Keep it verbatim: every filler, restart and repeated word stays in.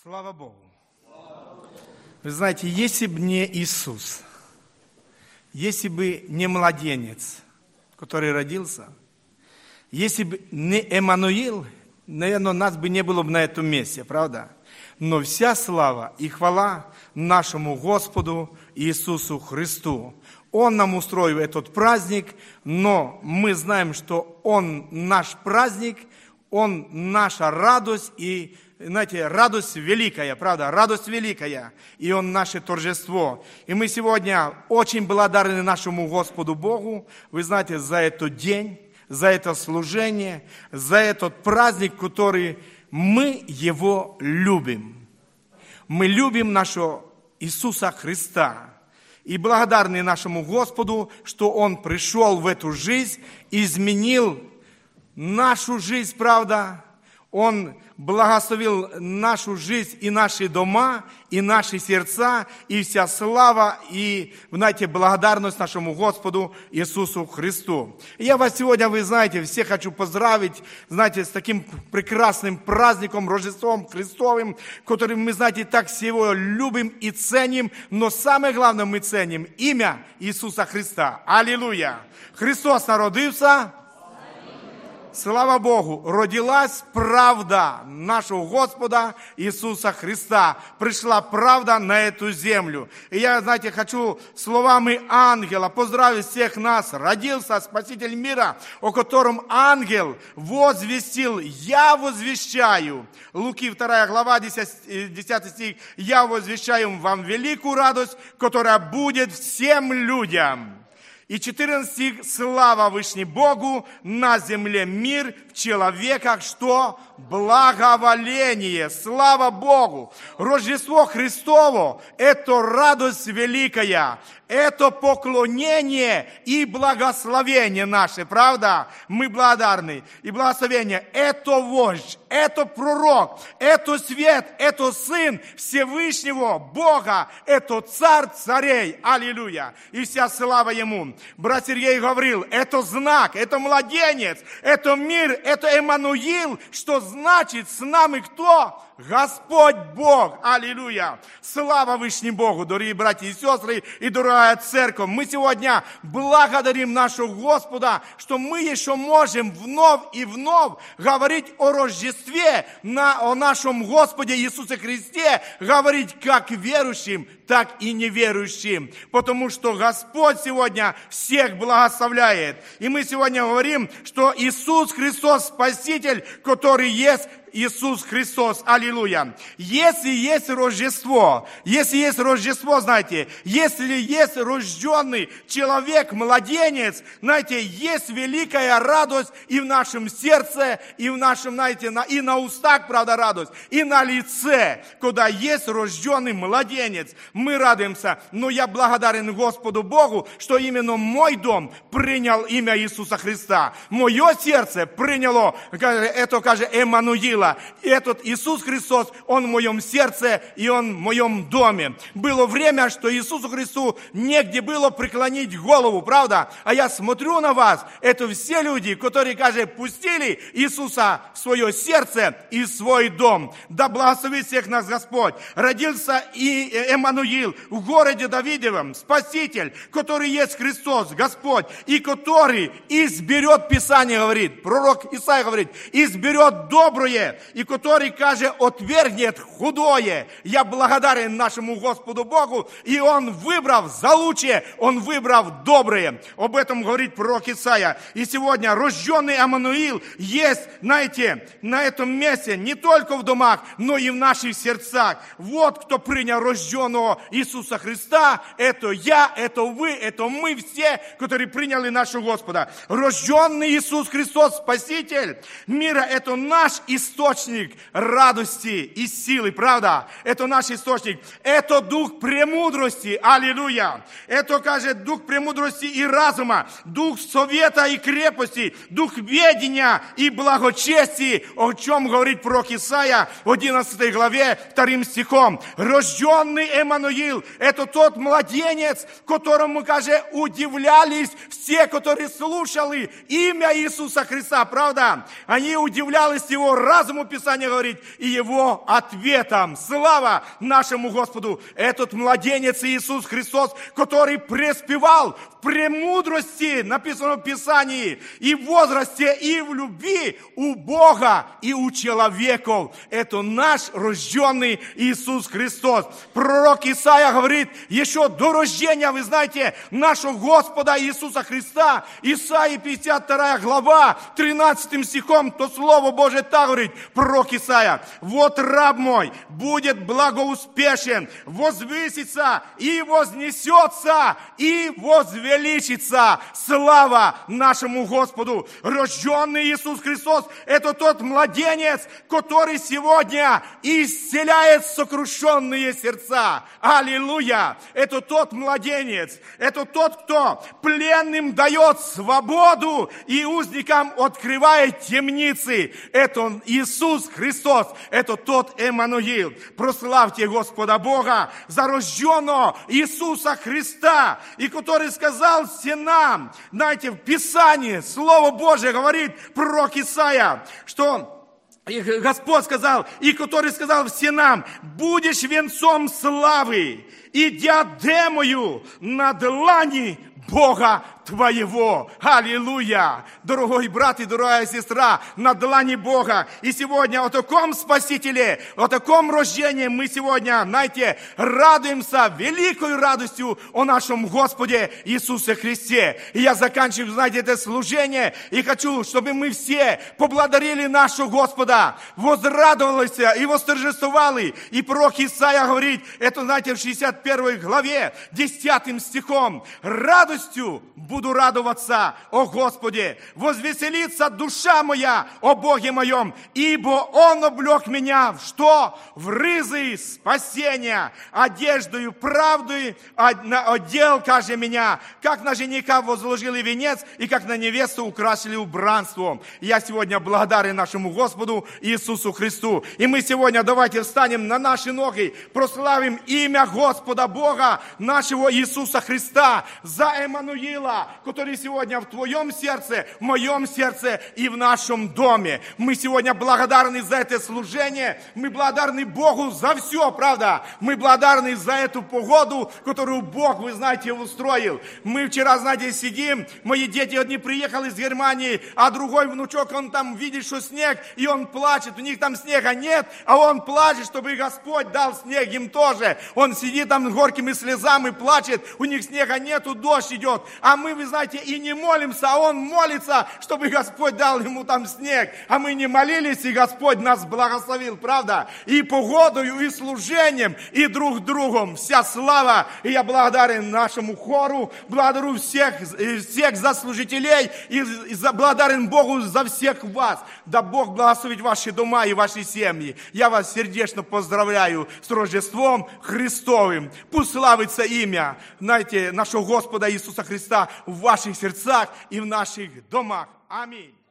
Слава Богу. Вы знаете, если бы не Иисус, если бы не младенец, который родился, если бы не Эммануил, наверное, нас бы не было бы на этом месте, правда? Но вся слава и хвала нашему Господу Иисусу Христу. Он нам устроил этот праздник, но мы знаем, что Он наш праздник, Он наша радость, и, знаете, радость великая, правда, радость великая, и Он наше торжество. И мы сегодня очень благодарны нашему Господу Богу, вы знаете, за этот день, за это служение, за этот праздник, который мы Его любим. Мы любим нашего Иисуса Христа. И благодарны нашему Господу, что Он пришел в эту жизнь, изменил нашу жизнь, правда. Он благословил нашу жизнь и наши дома, и наши сердца, и вся слава, и, знаете, благодарность нашему Господу Иисусу Христу. И я вас сегодня, вы знаете, всех хочу поздравить, знаете, с таким прекрасным праздником, Рождеством Христовым, которым мы, знаете, так всего любим и ценим, но самое главное мы ценим имя Иисуса Христа. Аллилуйя! Христос народился. Слава Богу, родилась правда нашего Господа Иисуса Христа. Пришла правда на эту землю. И я, знаете, хочу словами ангела поздравить всех нас. Родился Спаситель мира, о котором ангел возвестил: «Я возвещаю». Луки вторая глава, десятый стих. «Я возвещаю вам великую радость, которая будет всем людям». И четырнадцатый стих: «Слава Вышней Богу, на земле мир, в человеках что? Благоволение». Слава Богу! Рождество Христово – это радость великая, это поклонение и благословение наше, правда? Мы благодарны. И благословение – это вождь, это пророк, это свет, это Сын Всевышнего Бога, это Царь царей. Аллилуйя! И вся слава Ему. Брат Сергей говорил, это знак, это младенец, это мир, это Эммануил, что значит с нами кто? Господь Бог. Аллилуйя. Слава Вышнему Богу, дорогие братья и сестры, и дорогая церковь. Мы сегодня благодарим нашего Господа, что мы еще можем вновь и вновь говорить о Рождестве, на, о нашем Господе Иисусе Христе, говорить как верующим, так и неверующим. Потому что Господь сегодня всех благословляет. И мы сегодня говорим, что Иисус Христос Спаситель, который есть Иисус Христос. Аллилуйя. Если есть Рождество, если есть Рождество, знаете, если есть рожденный человек, младенец, знаете, есть великая радость и в нашем сердце, и в нашем, знаете, на, и на устах, правда, радость, и на лице, когда есть рожденный младенец. Мы радуемся, но я благодарен Господу Богу, что именно мой дом принял имя Иисуса Христа. Мое сердце приняло, это, кажется, Эммануила. И этот Иисус Христос, Он в моем сердце, и Он в моем доме. Было время, что Иисусу Христу негде было преклонить голову, правда? А я смотрю на вас, это все люди, которые, кажется, пустили Иисуса в свое сердце и в свой дом. Да благословит всех нас Господь. Родился и Эммануил в городе Давидовом, Спаситель, который есть Христос, Господь, и который изберет, Писание говорит, пророк Исаия говорит, изберет доброе, и который, каже, отвергнет худое. Я благодарен нашему Господу Богу, и Он выбрав за лучшее, Он выбрав доброе. Об этом говорит пророк Исаия. И сегодня рожденный Эммануил есть, знаете, на этом месте, не только в домах, но и в наших сердцах. Вот кто принял рожденного Иисуса Христа, это я, это вы, это мы все, которые приняли нашего Господа. Рожденный Иисус Христос, Спаситель мира, это наш источник. Источник радости и силы, правда? Это наш источник. Это дух премудрости, аллилуйя. Это, кажется, дух премудрости и разума, дух совета и крепости, дух ведения и благочестия, о чем говорит пророк Исаия в одиннадцатой главе, вторым стихом. Рожденный Эммануил, это тот младенец, которому, кажется, удивлялись все, которые слушали имя Иисуса Христа, правда? Они удивлялись его разумом, глазом Писание говорит, и его ответом. Слава нашему Господу! Этот младенец Иисус Христос, который преспевал в премудрости, написано в Писании, и в возрасте, и в любви у Бога, и у человеков. Это наш рожденный Иисус Христос. Пророк Исаия говорит, еще до рождения, вы знаете, нашего Господа Иисуса Христа, Исаии пятьдесят вторая глава, тринадцатым стихом, то Слово Божие так говорит, пророк Исаия, вот раб мой будет благоуспешен, возвысится и вознесется, и возвеличится. Слава нашему Господу! Рожденный Иисус Христос, это тот младенец, который сегодня исцеляет сокрушенные сердца. Аллилуйя! Это тот младенец, это тот, кто пленным дает свободу и узникам открывает темницы. Это он, Иисус Христос, это тот Эммануил. Прославьте Господа Бога за рожденного Иисуса Христа, и который сказал сынам, знаете, в Писании, Слово Божие говорит, пророк Исаия, что и Господь сказал, и который сказал всем нам, будешь венцом славы и диадемою на длани Бога твоего. Аллилуйя! Дорогой брат и дорогая сестра, на длани Бога. И сегодня о таком Спасителе, о таком рождении мы сегодня, знаете, радуемся великой радостью о нашем Господе Иисусе Христе. И я заканчиваю, знаете, это служение, и хочу, чтобы мы все поблагодарили нашего Господа, возрадовались и восторжествовали. И пророк Исаия говорит, это, знаете, в шестьдесят первой главе, десятым стихом, радостью буду радоваться о Господе, возвеселится душа моя о Боге моем, ибо Он облег меня в что? В ризы спасения, одеждою правды одел, каже меня, как на жениха возложили венец, и как на невесту украсили убранством. Я сегодня благодарен нашему Господу Иисусу Христу. И мы сегодня давайте встанем на наши ноги, прославим имя Господа Бога, нашего Иисуса Христа, за Эммануила, который сегодня в твоем сердце, в моем сердце и в нашем доме. Мы сегодня благодарны за это служение, мы благодарны Богу за все, правда? Мы благодарны за эту погоду, которую Бог, вы знаете, устроил. Мы вчера, знаете, сидим, мои дети одни приехали из Германии, а другой внучок, он там видит, что снег, и он плачет, у них там снега нет, а он плачет, чтобы Господь дал снег им тоже. Он сидит там с горькими слезами, плачет, у них снега нету, дождь идет, а мы, вы знаете, и не молимся, а он молится, чтобы Господь дал ему там снег. А мы не молились, и Господь нас благословил, правда? И погодою, и служением, и друг другом. Вся слава. И я благодарен нашему хору, благодарю всех, всех заслужителей, и благодарен Богу за всех вас. Да Бог благословит ваши дома и ваши семьи. Я вас сердечно поздравляю с Рождеством Христовым. Пусть славится имя, знаете, нашего Господа Иисуса Христа в ваших сердцах и в наших домах. Аминь.